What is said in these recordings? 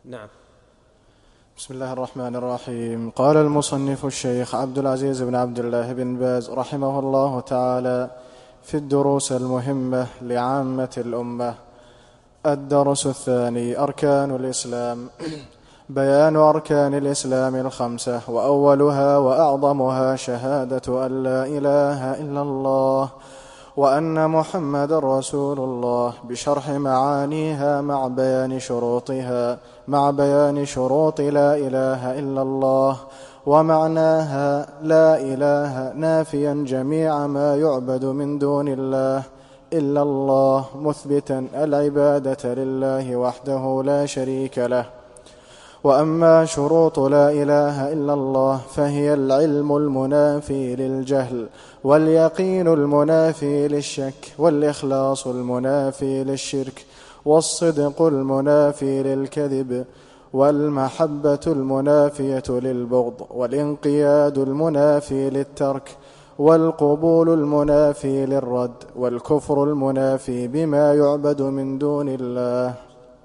نعم. بسم الله الرحمن الرحيم. قال المصنف الشيخ عبد العزيز بن عبد الله بن باز رحمه الله تعالى في الدروس المهمة لعامة الأمة: الدرس الثاني: أركان الإسلام. بيان أركان الإسلام 5، وأولها وأعظمها شهادة أن لا إله إلا الله وأن محمد رسول الله، بشرح معانيها مع بيان شروط لا إله إلا الله. ومعناها: لا إله نافيا جميع ما يعبد من دون الله إلا الله، مثبتا العبادة لله وحده لا شريك له. وأما شروط لا إله إلا الله فهي العلم المنافي للجهل، واليقين المنافي للشك، والإخلاص المنافي للشرك، والصدق المنافي للكذب، والمحبة المنافية للبغض، والانقياد المنافي للترك، والقبول المنافي للرد، والكفر المنافي بما يعبد من دون الله.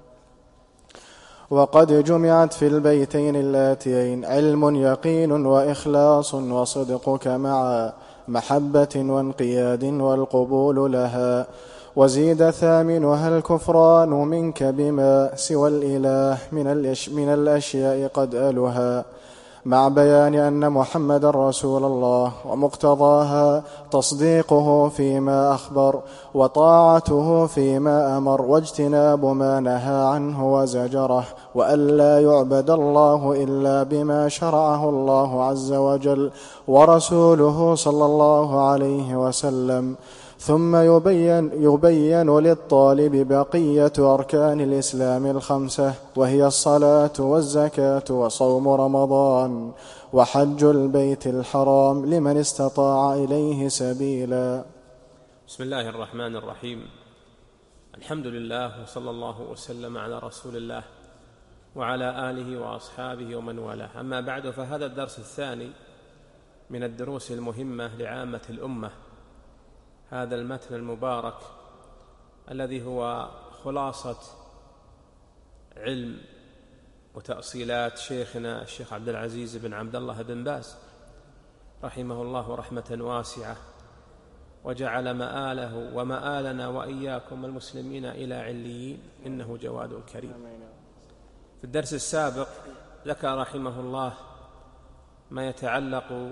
وقد جمعت في البيتين اللاتيين علم يقين وإخلاص وصدقك مع محبة وانقياد والقبول لها. وزيد ثامنها الكفران منك بما سوى الإله من الأشياء قد ألها، مع بيان أن محمد رسول الله، ومقتضاها تصديقه فيما أخبر، وطاعته فيما أمر، واجتناب ما نهى عنه وزجره، وأن لا يعبد الله إلا بما شرعه الله عز وجل ورسوله صلى الله عليه وسلم. ثم يبين للطالب بقية أركان الإسلام 5، وهي الصلاة والزكاة وصوم رمضان وحج البيت الحرام لمن استطاع إليه سبيلا. بسم الله الرحمن الرحيم. الحمد لله، وصلى الله وسلم على رسول الله وعلى آله وأصحابه ومن والاه. أما بعد، فهذا الدرس الثاني من الدروس المهمة لعامة الأمة. هذا المتن المبارك الذي هو خلاصة علم وتأصيلات شيخنا الشيخ عبد العزيز بن عبد الله بن باز رحمه الله رحمة واسعة، وجعل مآله ومآلنا وإياكم المسلمين إلى عليين، إنه جواد كريم. في الدرس السابق ذكر رحمه الله ما يتعلق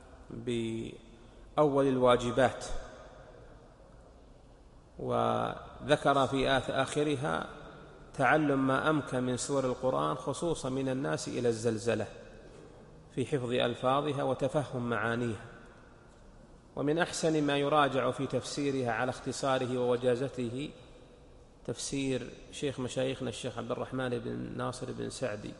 بأول الواجبات، وذكر في آخرها تعلم ما أمكن من سور القرآن، خصوصا من الناس إلى الزلزلة في حفظ ألفاظها وتفهم معانيها. ومن أحسن ما يراجع في تفسيرها على اختصاره ووجازته تفسير شيخ مشايخنا الشيخ عبد الرحمن بن ناصر بن سعدي،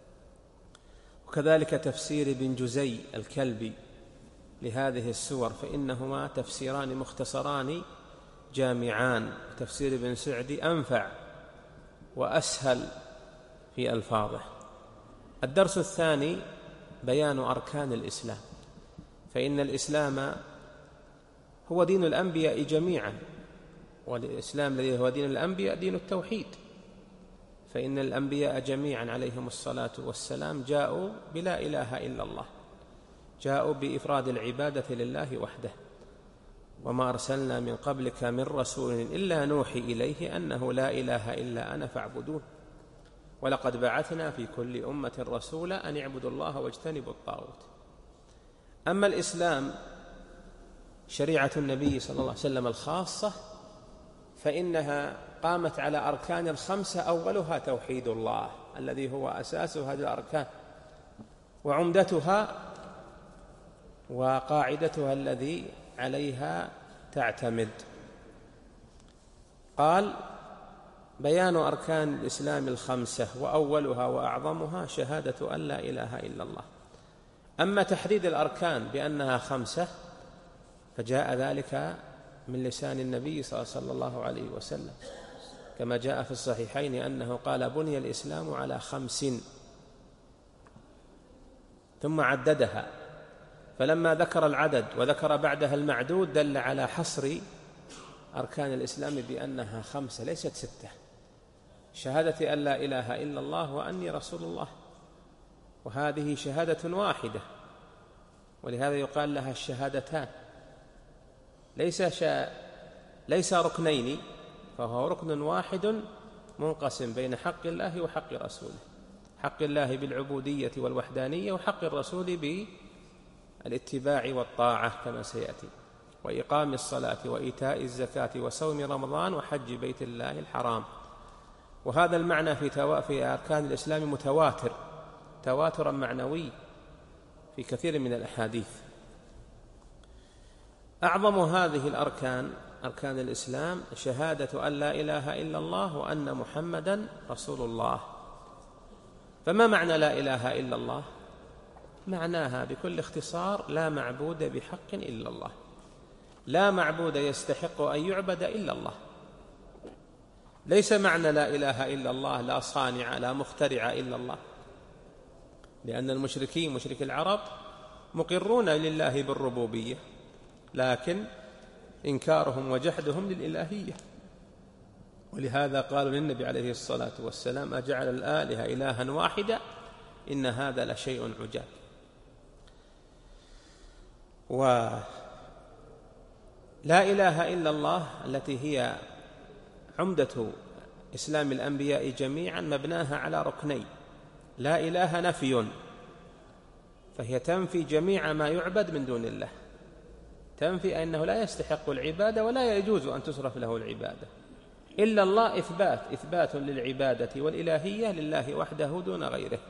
وكذلك تفسير ابن جزي الكلبي لهذه السور، فإنهما تفسيران مختصران جامعان. تفسير ابن سعدي أنفع وأسهل في ألفاظه. الدرس الثاني بيان أركان الإسلام، فإن الإسلام هو دين الأنبياء جميعا، والإسلام الذي هو دين الأنبياء دين التوحيد، فإن الأنبياء جميعا عليهم الصلاة والسلام جاءوا بلا إله إلا الله، جاءوا بإفراد العبادة لله وحده. وما أرسلنا من قبلك من رسول إلا نوحي إليه أنه لا إله إلا أنا فاعبدون، ولقد بعثنا في كل أمة رسولا أن اعبدوا الله واجتنبوا الطاغوت. أما الإسلام شريعة النبي صلى الله عليه وسلم الخاصة، فإنها قامت على أركان 5، أولها توحيد الله الذي هو أساس هذه الأركان وعمدتها وقاعدتها الذي عليها تعتمد. قال: بيان أركان الإسلام 5، وأولها وأعظمها شهادة أن لا إله إلا الله. أما تحديد الأركان بأنها 5 فجاء ذلك من لسان النبي صلى الله عليه وسلم، كما جاء في الصحيحين أنه قال: بني الإسلام على 5، ثم عددها، فلما ذكر العدد وذكر بعدها المعدود دل على حصر أركان الإسلام بأنها 5 ليست 6، شهادة أن لا إله إلا الله وأني رسول الله، وهذه شهادة واحدة، ولهذا يقال لها الشهادتان، ليس ركنين، فهو ركن واحد منقسم بين حق الله وحق رسوله، حق الله بالعبودية والوحدانية، وحق الرسول بالاتباع والطاعة كما سيأتي، وإقام الصلاة وإيتاء الزكاة وصوم رمضان وحج بيت الله الحرام. وهذا المعنى في أركان الإسلام متواتر تواترا معنوي في كثير من الأحاديث. أعظم هذه الأركان، أركان الإسلام، شهادة أن لا إله إلا الله وأن محمدا رسول الله. فما معنى لا إله إلا الله؟ معناها بكل اختصار لا معبود بحق إلا الله، لا معبود يستحق أن يعبد إلا الله. ليس معنى لا إله إلا الله لا صانع لا مخترع إلا الله، لأن المشركين مشرك العرب مقرون لله بالربوبية، لكن إنكارهم وجحدهم للإلهية، ولهذا قالوا للنبي عليه الصلاة والسلام أجعل الآلهة إلها واحدا إن هذا لشيء عجاب. ولا إله إلا الله التي هي عمدة إسلام الأنبياء جميعا مبناها على ركنين: لا إله نفي، فهي تنفي جميع ما يعبد من دون الله، تنفي أنه لا يستحق العبادة ولا يجوز أن تصرف له العبادة. إلا الله إثبات للعبادة والإلهية لله وحده دون غيره.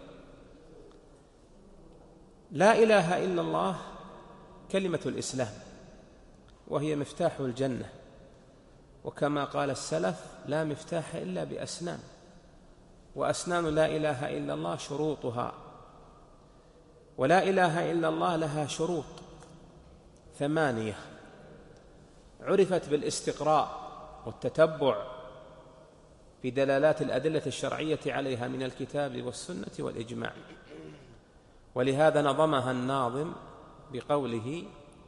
لا إله إلا الله كلمة الإسلام، وهي مفتاح الجنة، وكما قال السلف لا مفتاح إلا بأسنان، وأسنان لا إله إلا الله شروطها، ولا إله إلا الله لها شروط 8 عرفت بالاستقراء والتتبع في دلالات الأدلة الشرعية عليها من الكتاب والسنة والإجماع. ولهذا نظمها الناظم بقوله: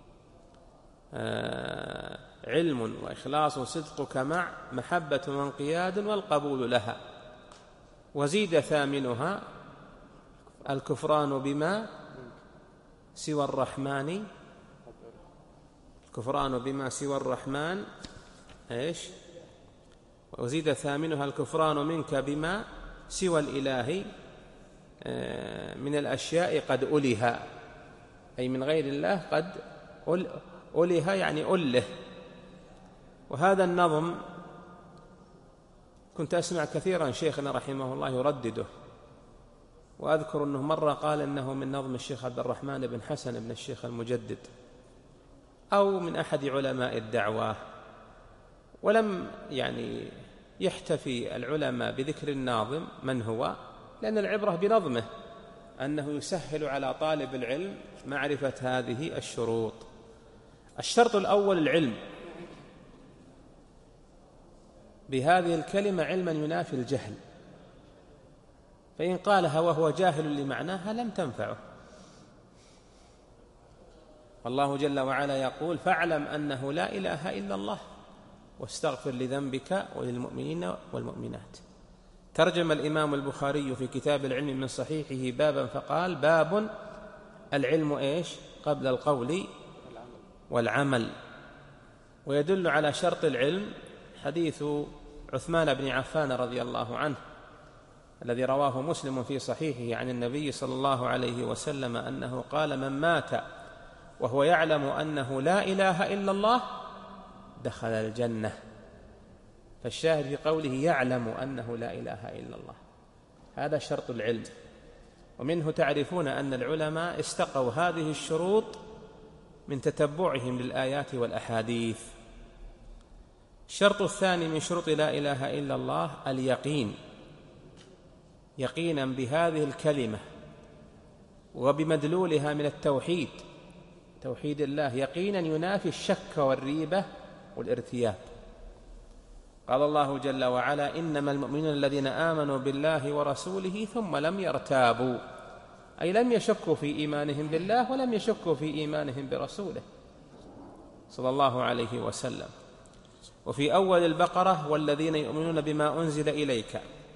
علم وإخلاص صدقك مع محبة وانقياد والقبول لها، وزيد ثامنها الكفران بما سوى الرحمن، الكفران بما سوى الرحمن وزيد ثامنها الكفران منك بما سوى الإله من الأشياء قد ألها، أي من غير الله قد ألها يعني أله. وهذا النظم كنت أسمع كثيرا شيخنا رحمه الله يردده، وأذكر أنه مرة قال أنه من نظم الشيخ عبد الرحمن بن حسن بن الشيخ المجدد أو من أحد علماء الدعوة، ولم يحتفي العلماء بذكر الناظم من هو، لأن العبرة بنظمه، أنه يسهل على طالب العلم معرفة هذه الشروط. الشرط الأول العلم بهذه الكلمة علما ينافي الجهل، فإن قالها وهو جاهل لمعناها لم تنفعه. والله جل وعلا يقول: فاعلم أنه لا إله إلا الله واستغفر لذنبك وللمؤمنين والمؤمنات. ترجم الإمام البخاري في كتاب العلم من صحيحه بابا فقال: باب العلم قبل القول والعمل. ويدل على شرط العلم حديث عثمان بن عفان رضي الله عنه الذي رواه مسلم في صحيحه عن النبي صلى الله عليه وسلم أنه قال: من مات وهو يعلم أنه لا إله إلا الله دخل الجنة. فالشاهد في قوله يعلم أنه لا إله إلا الله، هذا شرط العلم. ومنه تعرفون أن العلماء استقوا هذه الشروط من تتبعهم للآيات والأحاديث. الشرط الثاني من شروط لا إله إلا الله اليقين، يقينا بهذه الكلمة وبمدلولها من التوحيد، توحيد الله، يقينا ينافي الشك والريبة والارتياب. قال الله جل وعلا: إنما المؤمنون الذين آمنوا بالله ورسوله ثم لم يرتابوا، أي لم يشكوا في إيمانهم بالله ولم يشكوا في إيمانهم برسوله صلى الله عليه وسلم. وفي أول البقرة: والذين يؤمنون بما أنزل إليك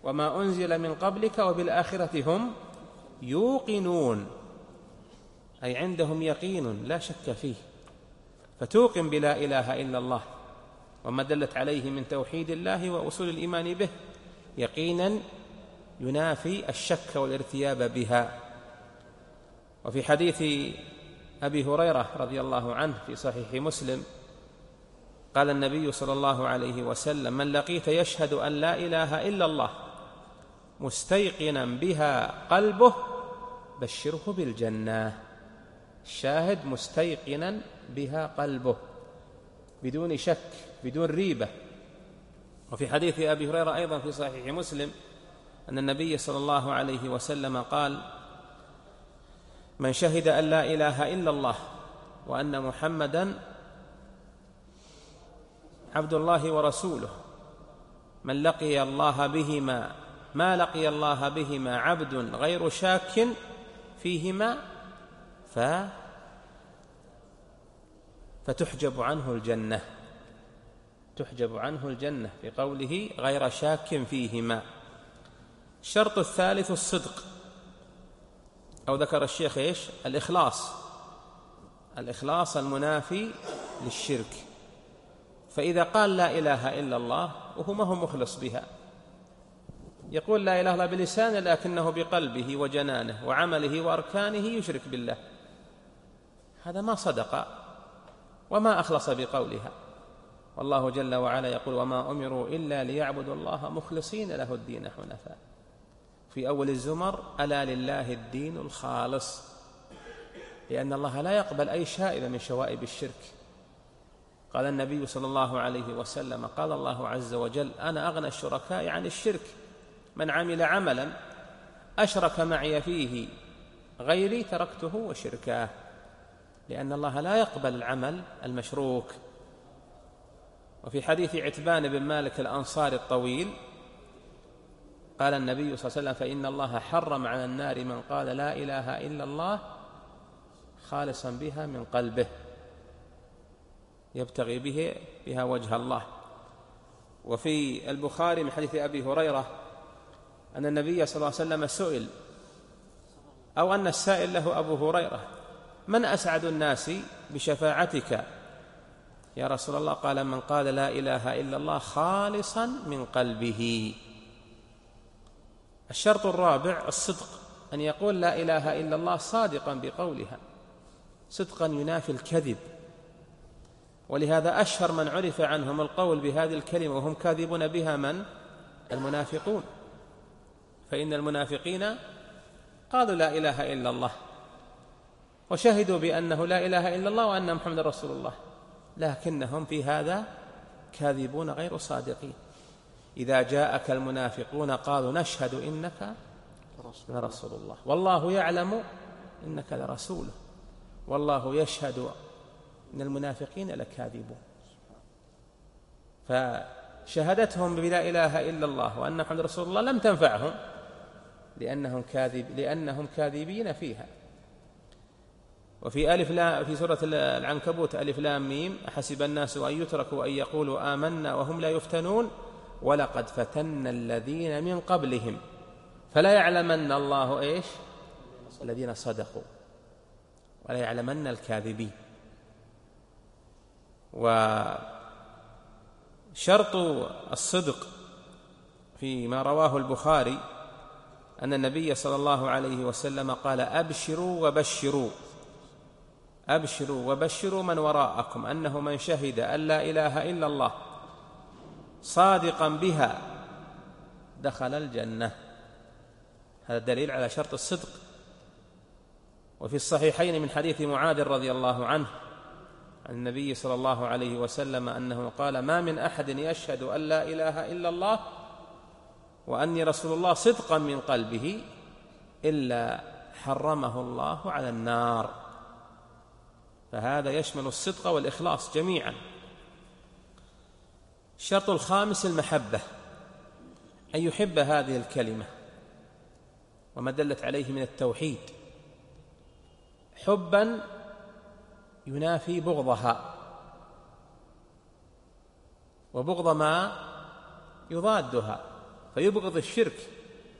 وما أنزل من قبلك وبالآخرة هم يوقنون، أي عندهم يقين لا شك فيه، فتوقن بلا إله إلا الله وما دلت عليه من توحيد الله وأصول الإيمان به يقينا ينافي الشك والارتياب بها. وفي حديث أبي هريرة رضي الله عنه في صحيح مسلم قال النبي صلى الله عليه وسلم: من لقيت يشهد أن لا إله إلا الله مستيقنا بها قلبه بشره بالجنة. الشاهد مستيقنا بها قلبه بدون شك بدون ريبة. وفي حديث أبي هريرة أيضا في صحيح مسلم أن النبي صلى الله عليه وسلم قال: من شهد أن لا إله إلا الله وأن محمدا عبد الله ورسوله من لقي الله بهما ما لقي الله بهما عبد غير شاك فيهما فتحجب عنه الجنة، تحجب عنه الجنة بقوله غير شاك فيهما. الشرط الثالث الصدق، أو ذكر الشيخ إيش؟ الإخلاص المنافي للشرك. فإذا قال لا إله إلا الله وهو ما هو مخلص بها، يقول لا إله إلا الله بلسانه لكنه بقلبه وجنانه وعمله وأركانه يشرك بالله، هذا ما صدق وما أخلص بقولها. والله جل وعلا يقول: وما أمروا إلا ليعبدوا الله مخلصين له الدين حنفاء. في أول الزمر: ألا لله الدين الخالص، لأن الله لا يقبل أي شائبة من شوائب الشرك. قال النبي صلى الله عليه وسلم: قال الله عز وجل: أنا أغنى الشركاء عن الشرك، من عمل عملا أشرك معي فيه غيري تركته وشركاه، لأن الله لا يقبل العمل المشروك. وفي حديث عتبان بن مالك الأنصاري الطويل قال النبي صلى الله عليه وسلم: فإن الله حرم على النار من قال لا إله إلا الله خالصا بها من قلبه يبتغي بها وجه الله. وفي البخاري من حديث أبي هريرة أن النبي صلى الله عليه وسلم سئل، أو أن السائل له أبو هريرة: من أسعد الناس بشفاعتك يا رسول الله؟ قال: من قال لا إله إلا الله خالصا من قلبه. الشرط الرابع الصدق، أن يقول لا إله إلا الله صادقا بقولها، صدقا ينافي الكذب. ولهذا أشهر من عرف عنهم القول بهذه الكلمة وهم كاذبون بها من؟ المنافقون. فإن المنافقين قالوا لا إله إلا الله وشهدوا بأنه لا إله إلا الله وأن محمد رسول الله، لكنهم في هذا كاذبون غير صادقين. إذا جاءك المنافقون قالوا نشهد إنك لرسول الله والله يعلم إنك لرسوله والله يشهد إن المنافقين لكاذبون. فشهادتهم بلا إله إلا الله وأن محمد رسول الله لم تنفعهم لأنهم كاذبين فيها. وفي في سورة العنكبوت: ألف لام ميم أحسب الناس أن يتركوا أن يقولوا آمنا وهم لا يفتنون ولقد فتنا الذين من قبلهم فلا يعلمن الله إيش؟ الذين صدقوا ولا يعلمن الكاذبين. وشرط الصدق فيما رواه البخاري أن النبي صلى الله عليه وسلم قال: أبشروا وبشروا من وراءكم أنه من شهد أن لا إله إلا الله صادقا بها دخل الجنة. هذا دليل على شرط الصدق. وفي الصحيحين من حديث معاذ رضي الله عنه عن النبي صلى الله عليه وسلم أنه قال: ما من أحد يشهد أن لا إله إلا الله وأني رسول الله صدقا من قلبه إلا حرمه الله على النار. فهذا يشمل الصدق والإخلاص جميعا. الشرط الخامس المحبة، أن يحب هذه الكلمة وما دلت عليه من التوحيد حبا ينافي بغضها وبغض ما يضادها. فيبغض الشرك.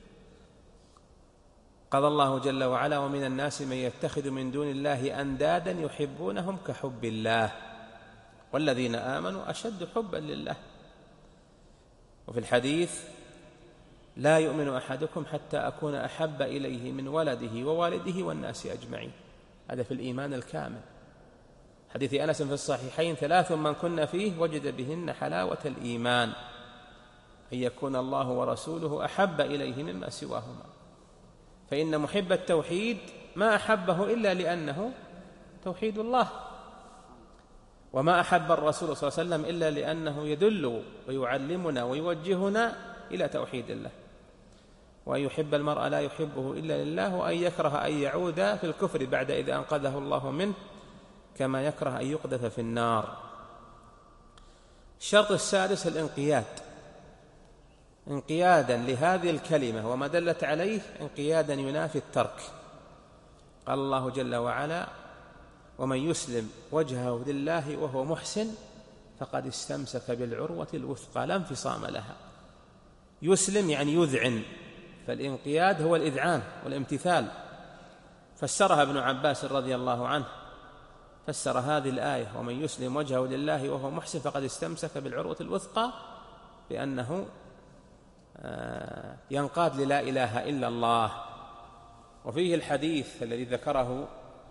قال الله جل وعلا: ومن الناس من يتخذ من دون الله أندادا يحبونهم كحب الله والذين آمنوا أشد حبا لله. وفي الحديث: لا يؤمن أحدكم حتى أكون أحب إليه من ولده ووالده والناس أجمعين. هذا في الإيمان الكامل. حديث أنس في الصحيحين: 3 من كن فيه وجد بهن حلاوة الإيمان: أن يكون الله ورسوله أحب إليه مما سواهما. فإن محب التوحيد ما أحبه إلا لأنه توحيد الله، وما أحب الرسول صلى الله عليه وسلم إلا لأنه يدل ويعلمنا ويوجهنا إلى توحيد الله. وأن يحب المرء لا يحبه إلا لله، وأن يكره أن يعود في الكفر بعد إذا أنقذه الله منه، كما يكره أن يقذف في النار. الشرط السادس الانقياد، انقيادا لهذه الكلمة وما دلت عليه، انقيادا ينافي الترك. قال الله جل وعلا: ومن يسلم وجهه لله وهو محسن فقد استمسك بالعروة الوثقى لا انفصام لها. يسلم يعني يذعن، فالانقياد هو الإذعان والامتثال. فسرها ابن عباس رضي الله عنه، فسر هذه الآية: ومن يسلم وجهه لله وهو محسن فقد استمسك بالعروة الوثقى، بأنه ينقاد للا إله إلا الله. وفيه الحديث الذي ذكره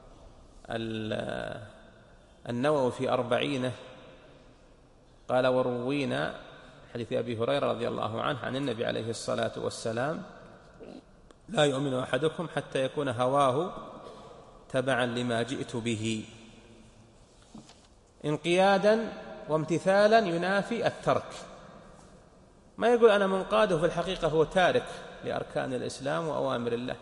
النووي في 40 قال: وروينا حديث أبي هريرة رضي الله عنه عن النبي عليه الصلاة والسلام: لا يؤمن أحدكم حتى يكون هواه تبعا لما جئت به. انقيادا وامتثالا ينافي الترك. ما يقول أنا منقاده، في الحقيقة هو تارك لأركان الإسلام وأوامر الله.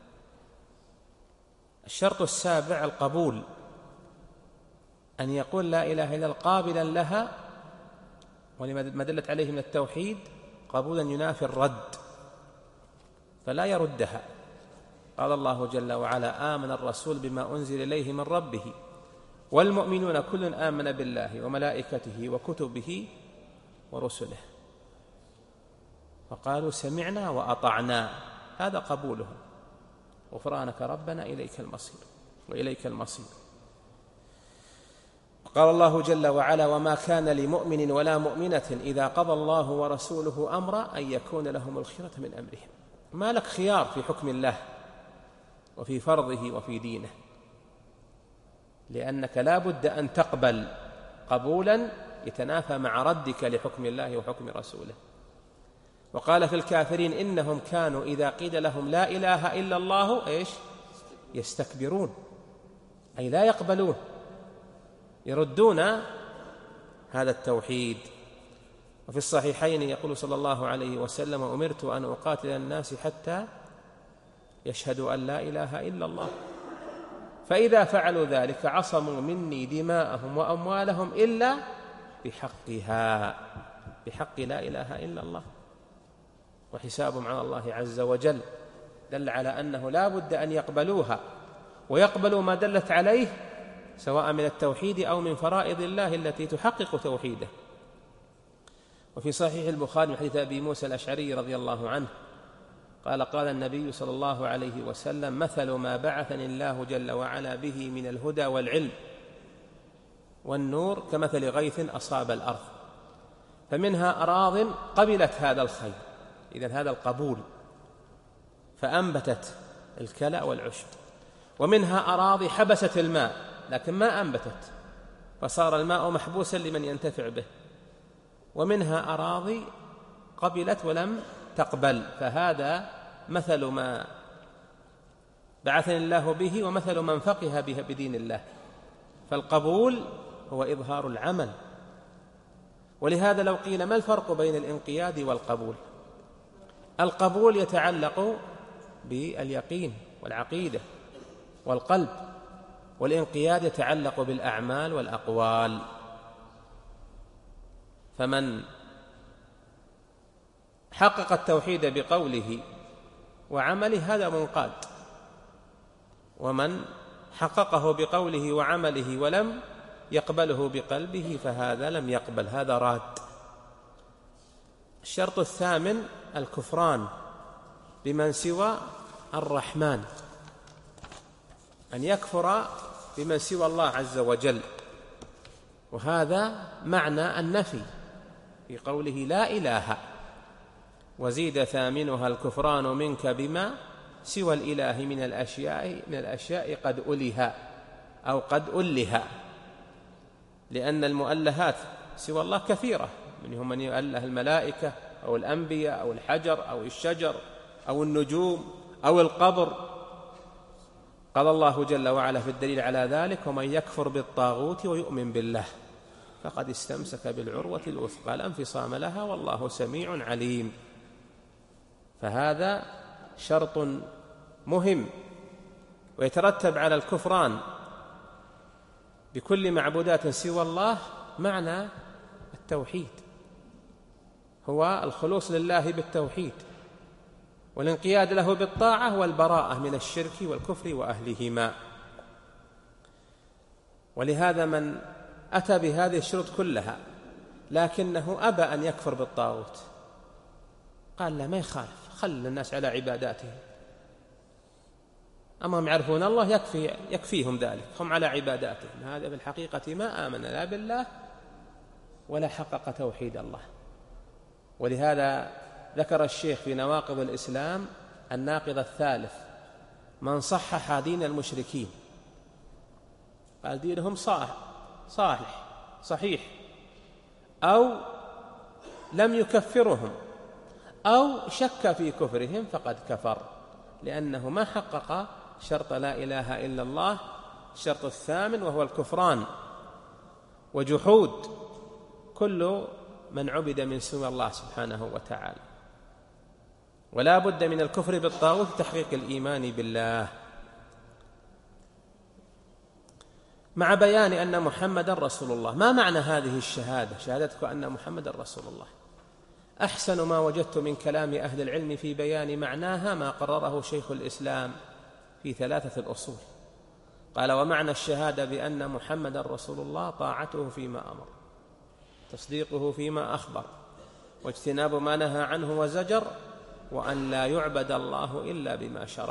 الشرط السابع القبول، أن يقول لا إله إلا الله قابلا لها، ولما دلت عليه من التوحيد قبولا ينافي الرد، فلا يردها. قال الله جل وعلا: آمن الرسول بما أنزل إليه من ربه والمؤمنون كل آمن بالله وملائكته وكتبه ورسله فقالوا سمعنا وأطعنا. هذا قبولهم: غفرانك ربنا إليك المصير وإليك المصير. قال الله جل وعلا: وما كان لمؤمن ولا مؤمنة إذا قضى الله ورسوله أمرا أن يكون لهم الخيرة من أمرهم. ما لك خيار في حكم الله وفي فرضه وفي دينه، لأنك لا بد أن تقبل قبولا يتنافى مع ردك لحكم الله وحكم رسوله. وقال في الكافرين: إنهم كانوا إذا قيل لهم لا إله إلا الله يستكبرون، أي لا يقبلون، يردون هذا التوحيد. وفي الصحيحين يقول صلى الله عليه وسلم: أمرت أن أقاتل الناس حتى يشهدوا أن لا إله إلا الله، فإذا فعلوا ذلك عصموا مني دماءهم وأموالهم إلا بحقها، بحق لا إله إلا الله، وحسابهم على الله عز وجل. دل على أنه لا بد أن يقبلوها ويقبلوا ما دلت عليه، سواء من التوحيد أو من فرائض الله التي تحقق توحيده. وفي صحيح البخاري من حديث أبي موسى الأشعري رضي الله عنه قال: قال النبي صلى الله عليه وسلم: مثل ما بعثني الله جل وعلا به من الهدى والعلم والنور كمثل غيث أصاب الأرض فمنها أراض قبلت هذا الخير، إذن هذا القبول، فأنبتت الكلأ والعشب، ومنها أراضي حبست الماء لكن ما أنبتت فصار الماء محبوسا لمن ينتفع به، ومنها أراضي قبلت ولم تقبل، فهذا مثل ما بعثني الله به ومثل من فقه به بدين الله. فالقبول هو إظهار العمل. ولهذا لو قيل ما الفرق بين الانقياد والقبول؟ القبول يتعلق باليقين والعقيدة والقلب، والانقياد يتعلق بالأعمال والأقوال. فمن حقق التوحيد بقوله وعمله هذا منقاد، ومن حققه بقوله وعمله ولم يقبله بقلبه فهذا لم يقبل، هذا راد. الشرط الثامن الكفران بمن سوى الرحمن، أن يكفر بمن سوى الله عز وجل، وهذا معنى النفي في قوله لا إله، وزيد ثامنها الكفران منك بما سوى الإله من الأشياء قد ألها أو قد ألها، لأن المؤلهات سوى الله كثيرة، منهم من يؤله الملائكة أو الأنبياء أو الحجر أو الشجر أو النجوم أو القبر. قال الله جل وعلا في الدليل على ذلك: ومن يكفر بالطاغوت ويؤمن بالله فقد استمسك بالعروة الوثقى لا انفصام لها والله سميع عليم. فهذا شرط مهم، ويترتب على الكفران بكل معبودات سوى الله معنى التوحيد، هو الخلوص لله بالتوحيد والانقياد له بالطاعة والبراءة من الشرك والكفر وأهلهما. ولهذا من أتى بهذه الشروط كلها لكنه أبى أن يكفر بالطاغوت، قال لا، ما يخالف، خل الناس على عباداتهم، أما هم يعرفون الله يكفيهم ذلك، هم على عباداتهم. هذا في الحقيقة ما آمن لا بالله ولا حقق توحيد الله. ولهذا ذكر الشيخ في نواقض الإسلام الناقض الثالث: من صحح دين المشركين، قال دينهم صحيح، أو لم يكفرهم أو شك في كفرهم فقد كفر، لأنه ما حقق شرط لا إله إلا الله، الشرط الثامن، وهو الكفران وجحود كل من عبد من سوى الله سبحانه وتعالى. ولا بد من الكفر بالطاغوت تحقيق الإيمان بالله، مع بيان أن محمد رسول الله. ما معنى هذه الشهادة، شهادتك أن محمد رسول الله؟ أحسن ما وجدت من كلام أهل العلم في بيان معناها ما قرره شيخ الإسلام في 3 الأصول. قال: ومعنى الشهادة بأن محمد رسول الله طاعته فيما أمر، تصديقه فيما أخبر، واجتناب ما نهى عنه وزجر، وأن لا يعبد الله إلا بما شرع.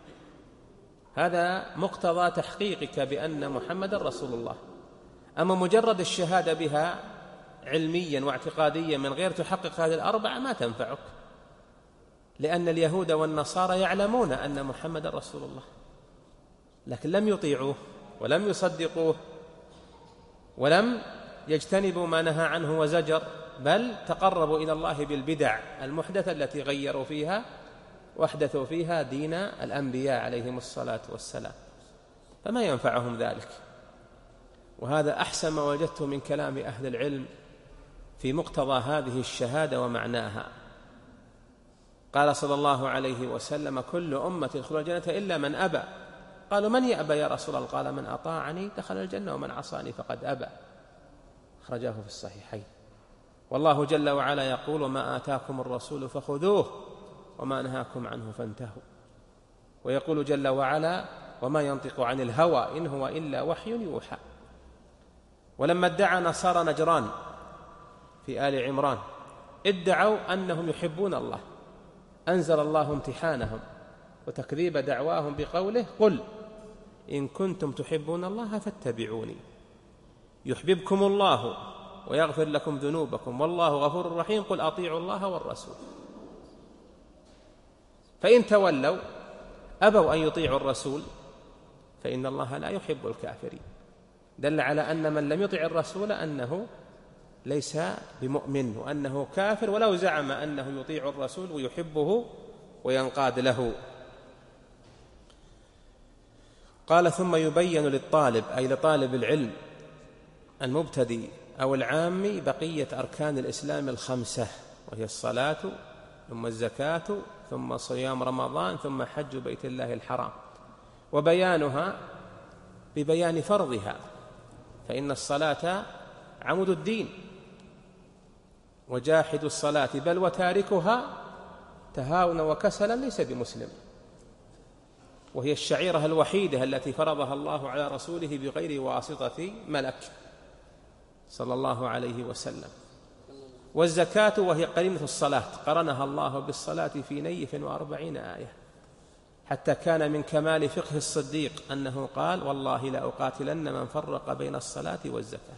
هذا مقتضى تحقيقك بأن محمد رسول الله. أما مجرد الشهادة بها علميا واعتقاديا من غير تحقق هذه الأربعة ما تنفعك، لأن اليهود والنصارى يعلمون أن محمد رسول الله، لكن لم يطيعوه ولم يصدقوه ولم يجتنبوا ما نهى عنه وزجر، بل تقربوا إلى الله بالبدع المحدثة التي غيروا فيها واحدثوا فيها دين الأنبياء عليهم الصلاة والسلام، فما ينفعهم ذلك. وهذا أحسن ما وجدته من كلام أهل العلم في مقتضى هذه الشهادة ومعناها. قال صلى الله عليه وسلم: كل أمة يدخل الجنة إلا من أبى. قالوا: من يأبى يا رسول الله؟ قال: من أطاعني دخل الجنة ومن عصاني فقد أبى. أخرجاه في الصحيحين. والله جل وعلا يقول: ما آتاكم الرسول فخذوه وما نهاكم عنه فانتهوا. ويقول جل وعلا: وما ينطق عن الهوى إن هو إلا وحي يوحى. ولما ادعى نصارى نجران في آل عمران ادعوا أنهم يحبون الله، أنزل الله امتحانهم وتكذيب دعواهم بقوله: قل إن كنتم تحبون الله فاتبعوني يحببكم الله ويغفر لكم ذنوبكم والله غفور رحيم، قل أطيعوا الله والرسول. فإن تولوا أبوا أن يطيعوا الرسول فإن الله لا يحب الكافرين. دل على أن من لم يطع الرسول أنه ليس بمؤمن وأنه كافر، ولو زعم أنه يطيع الرسول ويحبه وينقاد له. قال: ثم يبين للطالب، أي لطالب العلم المبتدئ أو العامي، بقية أركان الإسلام 5، وهي الصلاة ثم الزكاة ثم صيام رمضان ثم حج بيت الله الحرام، وبيانها ببيان فرضها، فإن الصلاة عمود الدين، وجاحد الصلاة بل وتاركها تهاونا وكسلا ليس بمسلم، وهي الشعيرة الوحيدة التي فرضها الله على رسوله بغير واسطة ملك صلى الله عليه وسلم. والزكاة وهي قرينة الصلاة قرنها الله بالصلاة في نيف 40 آية، حتى كان من كمال فقه الصديق أنه قال: والله لا أقاتلن من فرق بين الصلاة والزكاة.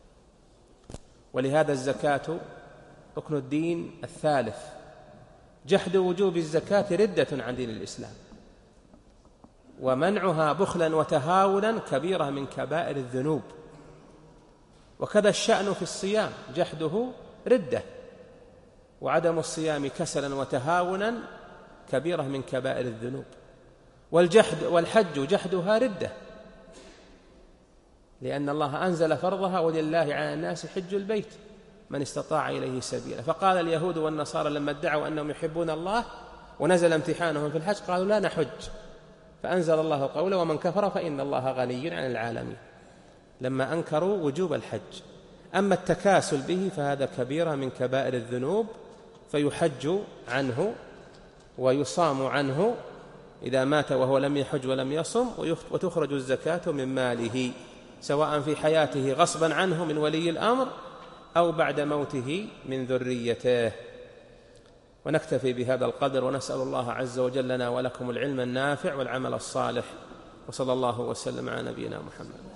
ولهذا الزكاة ركن الدين الثالث. جحد وجوب الزكاة ردة عن دين الإسلام، ومنعها بخلا وتهاونا كبيرة من كبائر الذنوب. وكذا الشأن في الصيام، جحده ردة، وعدم الصيام كسلا وتهاونا كبيرة من كبائر الذنوب. والحج جحدها ردة، لأن الله أنزل فرضها: ولله على الناس حج البيت من استطاع إليه سبيلا. فقال اليهود والنصارى لما ادعوا أنهم يحبون الله ونزل امتحانهم في الحج قالوا: لا نحج، فأنزل الله قوله: ومن كفر فإن الله غني عن العالمين، لما أنكروا وجوب الحج. أما التكاسل به فهذا كبيرة من كبائر الذنوب، فيحج عنه ويصام عنه إذا مات وهو لم يحج ولم يصم، وتخرج الزكاة من ماله، سواء في حياته غصبا عنه من ولي الأمر أو بعد موته من ذريته. ونكتفي بهذا القدر، ونسأل الله عز وجل لنا ولكم العلم النافع والعمل الصالح، وصلى الله وسلم على نبينا محمد.